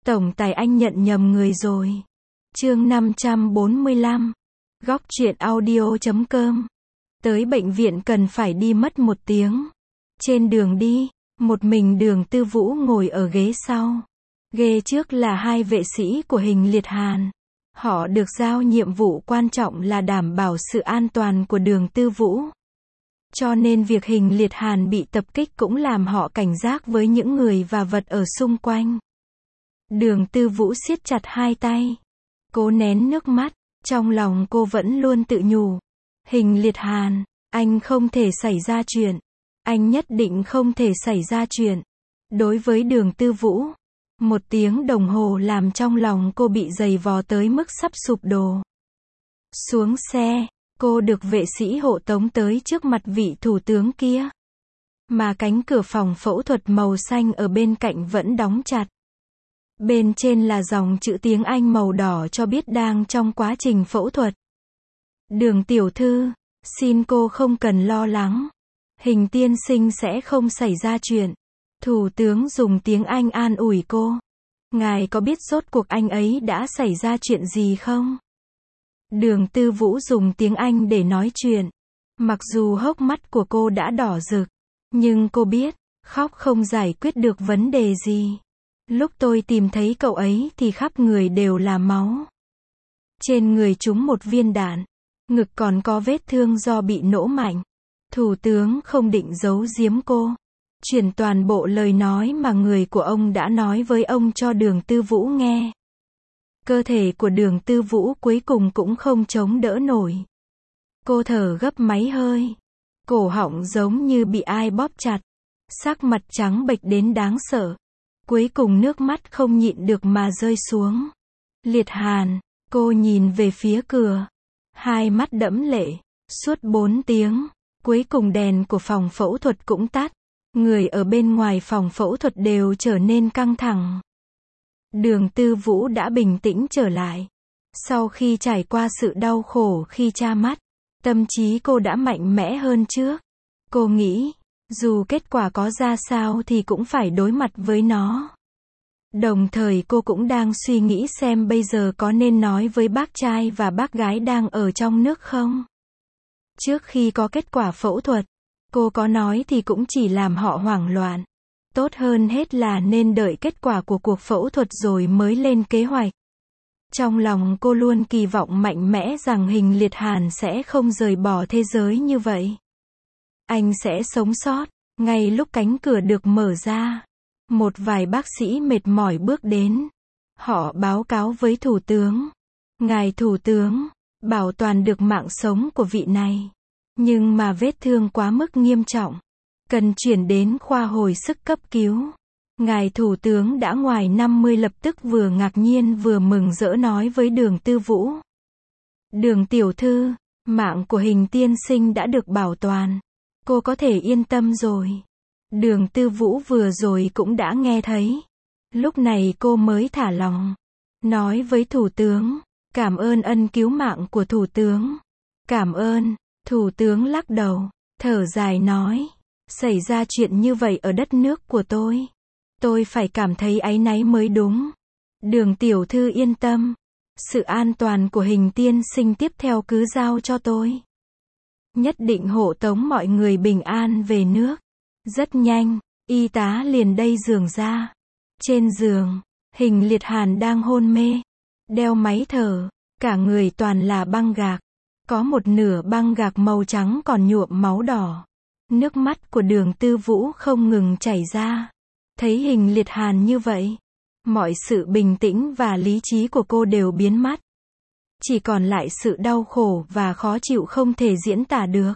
Tổng tài anh nhận nhầm người rồi. Chương 545. Góc truyện audio.com. Tới bệnh viện cần phải đi mất 1 tiếng. Trên đường đi, một mình Đường Tư Vũ ngồi ở ghế sau. Ghế trước là 2 vệ sĩ của Hình Liệt Hàn. Họ được giao nhiệm vụ quan trọng là đảm bảo sự an toàn của Đường Tư Vũ. Cho nên việc Hình Liệt Hàn bị tập kích cũng làm họ cảnh giác với những người và vật ở xung quanh. Đường Tư Vũ siết chặt 2 tay. Cố nén nước mắt, trong lòng cô vẫn luôn tự nhủ. Hình Liệt Hàn, anh không thể xảy ra chuyện. Anh nhất định không thể xảy ra chuyện. Đối với Đường Tư Vũ, 1 tiếng đồng hồ làm trong lòng cô bị dày vò tới mức sắp sụp đổ. Xuống xe, cô được vệ sĩ hộ tống tới trước mặt vị thủ tướng kia. Mà cánh cửa phòng phẫu thuật màu xanh ở bên cạnh vẫn đóng chặt. Bên trên là dòng chữ tiếng Anh màu đỏ cho biết đang trong quá trình phẫu thuật. Đường tiểu thư, xin cô không cần lo lắng. Hình tiên sinh sẽ không xảy ra chuyện. Thủ tướng dùng tiếng Anh an ủi cô. Ngài có biết rốt cuộc anh ấy đã xảy ra chuyện gì không? Đường Tư Vũ dùng tiếng Anh để nói chuyện. Mặc dù hốc mắt của cô đã đỏ rực, nhưng cô biết, khóc không giải quyết được vấn đề gì. Lúc tôi tìm thấy cậu ấy thì khắp người đều là máu. Trên người trúng 1 viên đạn. Ngực còn có vết thương do bị nổ mạnh. Thủ tướng không định giấu giếm cô. Truyền toàn bộ lời nói mà người của ông đã nói với ông cho Đường Tư Vũ nghe. Cơ thể của Đường Tư Vũ cuối cùng cũng không chống đỡ nổi. Cô thở gấp máy hơi. Cổ họng giống như bị ai bóp chặt. Sắc mặt trắng bệch đến đáng sợ. Cuối cùng nước mắt không nhịn được mà rơi xuống. Liệt Hàn, cô nhìn về phía cửa. 2 mắt đẫm lệ. Suốt 4 tiếng, cuối cùng đèn của phòng phẫu thuật cũng tắt. Người ở bên ngoài phòng phẫu thuật đều trở nên căng thẳng. Đường Tư Vũ đã bình tĩnh trở lại. Sau khi trải qua sự đau khổ khi tra mắt, tâm trí cô đã mạnh mẽ hơn trước. Cô nghĩ, dù kết quả có ra sao thì cũng phải đối mặt với nó. Đồng thời cô cũng đang suy nghĩ xem bây giờ có nên nói với bác trai và bác gái đang ở trong nước không. Trước khi có kết quả phẫu thuật, cô có nói thì cũng chỉ làm họ hoảng loạn. Tốt hơn hết là nên đợi kết quả của cuộc phẫu thuật rồi mới lên kế hoạch. Trong lòng cô luôn kỳ vọng mạnh mẽ rằng Hình Liệt Hàn sẽ không rời bỏ thế giới như vậy. Anh sẽ sống sót. Ngay lúc cánh cửa được mở ra, một vài bác sĩ mệt mỏi bước đến. Họ báo cáo với thủ tướng. Ngài thủ tướng, bảo toàn được mạng sống của vị này. Nhưng mà vết thương quá mức nghiêm trọng. Cần chuyển đến khoa hồi sức cấp cứu. Ngài thủ tướng đã ngoài 50 lập tức vừa ngạc nhiên vừa mừng rỡ nói với Đường Tư Vũ. Đường tiểu thư, mạng của Hình tiên sinh đã được bảo toàn. Cô có thể yên tâm rồi. Đường Tư Vũ vừa rồi cũng đã nghe thấy. Lúc này cô mới thả lòng. Nói với thủ tướng, cảm ơn ân cứu mạng của thủ tướng. Cảm ơn. Thủ tướng lắc đầu, thở dài nói. Xảy ra chuyện như vậy ở đất nước của tôi phải cảm thấy áy náy mới đúng. Đường tiểu thư yên tâm. Sự an toàn của Hình tiên sinh tiếp theo cứ giao cho tôi. Nhất định hộ tống mọi người bình an về nước. Rất nhanh, y tá liền đẩy giường ra. Trên giường, Hình Liệt Hàn đang hôn mê. Đeo máy thở, cả người toàn là băng gạc. Có một nửa băng gạc màu trắng còn nhuộm máu đỏ. Nước mắt của Đường Tư Vũ không ngừng chảy ra. Thấy Hình Liệt Hàn như vậy, mọi sự bình tĩnh và lý trí của cô đều biến mất. Chỉ còn lại sự đau khổ và khó chịu không thể diễn tả được.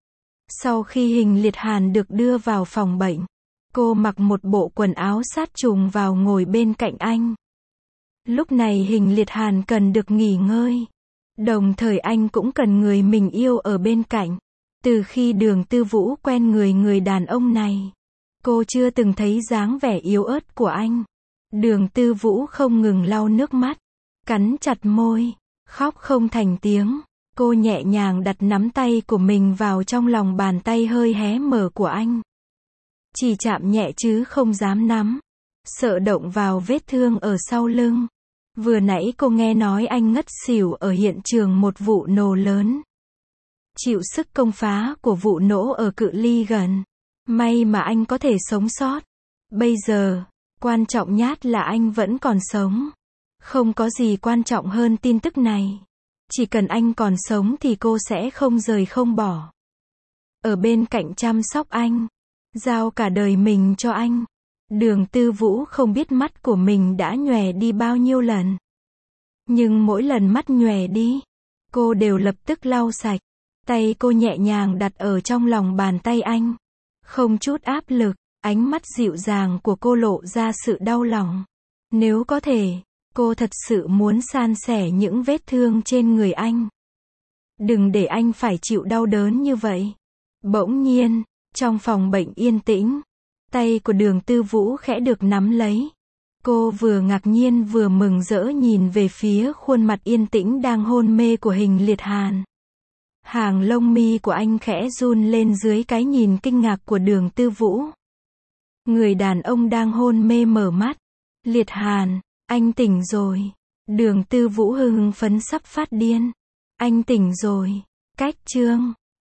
Sau khi Hình Liệt Hàn được đưa vào phòng bệnh, cô mặc một bộ quần áo sát trùng vào ngồi bên cạnh anh. Lúc này Hình Liệt Hàn cần được nghỉ ngơi. Đồng thời anh cũng cần người mình yêu ở bên cạnh. Từ khi Đường Tư Vũ quen người đàn ông này, cô chưa từng thấy dáng vẻ yếu ớt của anh. Đường Tư Vũ không ngừng lau nước mắt, cắn chặt môi, khóc không thành tiếng. Cô nhẹ nhàng đặt nắm tay của mình vào trong lòng bàn tay hơi hé mở của anh. Chỉ chạm nhẹ chứ không dám nắm. sợ động vào vết thương ở sau lưng. Vừa nãy cô nghe nói anh ngất xỉu ở hiện trường một vụ nổ lớn. Chịu sức công phá của vụ nổ ở cự ly gần. May mà anh có thể sống sót. Bây giờ, quan trọng nhất là anh vẫn còn sống. Không có gì quan trọng hơn tin tức này. Chỉ cần anh còn sống thì cô sẽ không rời không bỏ. Ở bên cạnh chăm sóc anh. Giao cả đời mình cho anh. Đường Tư Vũ không biết mắt của mình đã nhòe đi bao nhiêu lần. Nhưng mỗi lần mắt nhòe đi, cô đều lập tức lau sạch. Tay cô nhẹ nhàng đặt ở trong lòng bàn tay anh. Không chút áp lực, ánh mắt dịu dàng của cô lộ ra sự đau lòng. Nếu có thể, cô thật sự muốn san sẻ những vết thương trên người anh. Đừng để anh phải chịu đau đớn như vậy. Bỗng nhiên, trong phòng bệnh yên tĩnh, tay của Đường Tư Vũ khẽ được nắm lấy. Cô vừa ngạc nhiên vừa mừng rỡ nhìn về phía khuôn mặt yên tĩnh đang hôn mê của Hình Liệt Hàn. Hàng lông mi của anh khẽ run lên dưới cái nhìn kinh ngạc của Đường Tư Vũ. Người đàn ông đang hôn mê mở mắt. Liệt Hàn, anh tỉnh rồi. Đường Tư Vũ hưng phấn sắp phát điên. Anh tỉnh rồi. Cách chương